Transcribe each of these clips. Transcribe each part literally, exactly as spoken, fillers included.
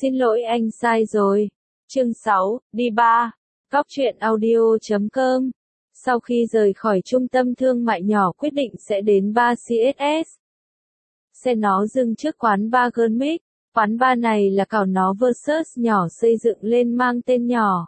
Xin lỗi anh sai rồi. Chương sáu, đi ba. Góc truyện audio chấm com. Sau khi rời khỏi trung tâm thương mại nhỏ quyết định sẽ đến bar xê ét ét. Xe nó dừng trước quán bar Gurmit. Quán bar này là cào nó versus nhỏ xây dựng lên mang tên nhỏ.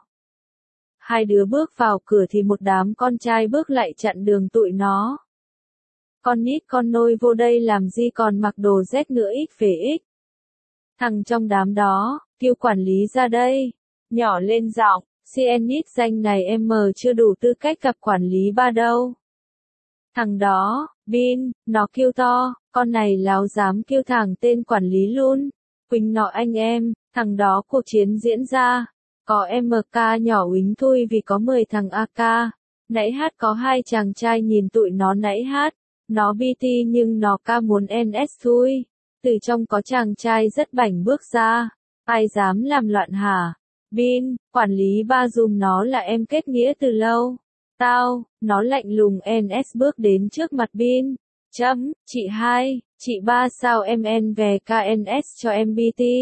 Hai đứa bước vào cửa thì một đám con trai bước lại chặn đường tụi nó. Con nít con nôi vô đây làm gì còn mặc đồ Z nữa x về x. Thằng trong đám đó, kêu quản lý ra đây. Nhỏ lên giọng, xê en nít danh này em mờ chưa đủ tư cách gặp quản lý ba đâu. Thằng đó, Bin, nó kêu to, con này láo dám kêu thẳng tên quản lý luôn. Quỳnh nọ anh em, thằng đó cuộc chiến diễn ra. Có em ca nhỏ uýnh thui vì có mười thằng a ca. Nãy hát có hai chàng trai nhìn tụi nó nãy hát. Nó bê tê nhưng nó ca muốn en ét thui. Từ trong có chàng trai rất bảnh bước ra. Ai dám làm loạn hả? Bin, quản lý ba dùm nó là em kết nghĩa từ lâu. Tao, nó lạnh lùng en ét bước đến trước mặt Bin. Chấm, chị hai, chị ba sao em en về ca en ét cho em bê tê.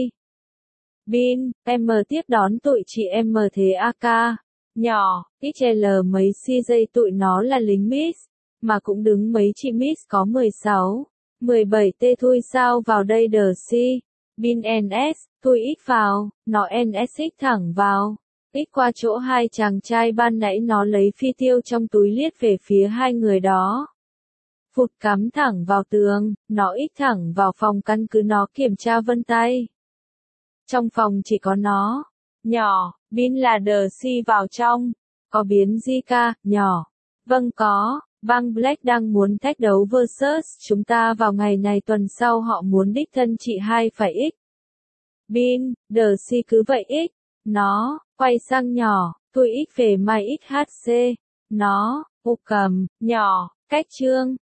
Bin, em mờ tiếp đón tụi chị em mờ thế a ca. Nhỏ, ích lờ mấy xê giây tụi nó là lính miss. Mà cũng đứng mấy chị miss có mười sáu, mười bảy tê thui sao vào đây đờ si. Bin en ét, thui ít vào, nó en ét x thẳng vào. Ít qua chỗ hai chàng trai ban nãy nó lấy phi tiêu trong túi liếc về phía hai người đó. Phụt cắm thẳng vào tường, nó ít thẳng vào phòng căn cứ nó kiểm tra vân tay. Trong phòng chỉ có nó. Nhỏ, Bin là đờ si vào trong. Có biến Zika, nhỏ. Vâng có. Bang Black đang muốn thách đấu versus chúng ta vào ngày này tuần sau họ muốn đích thân chị hai phải x. Bin, đờ si cứ vậy x. Nó, quay sang nhỏ, tôi x về mai ích hát xê. Nó, ô cầm, nhỏ, cách chương.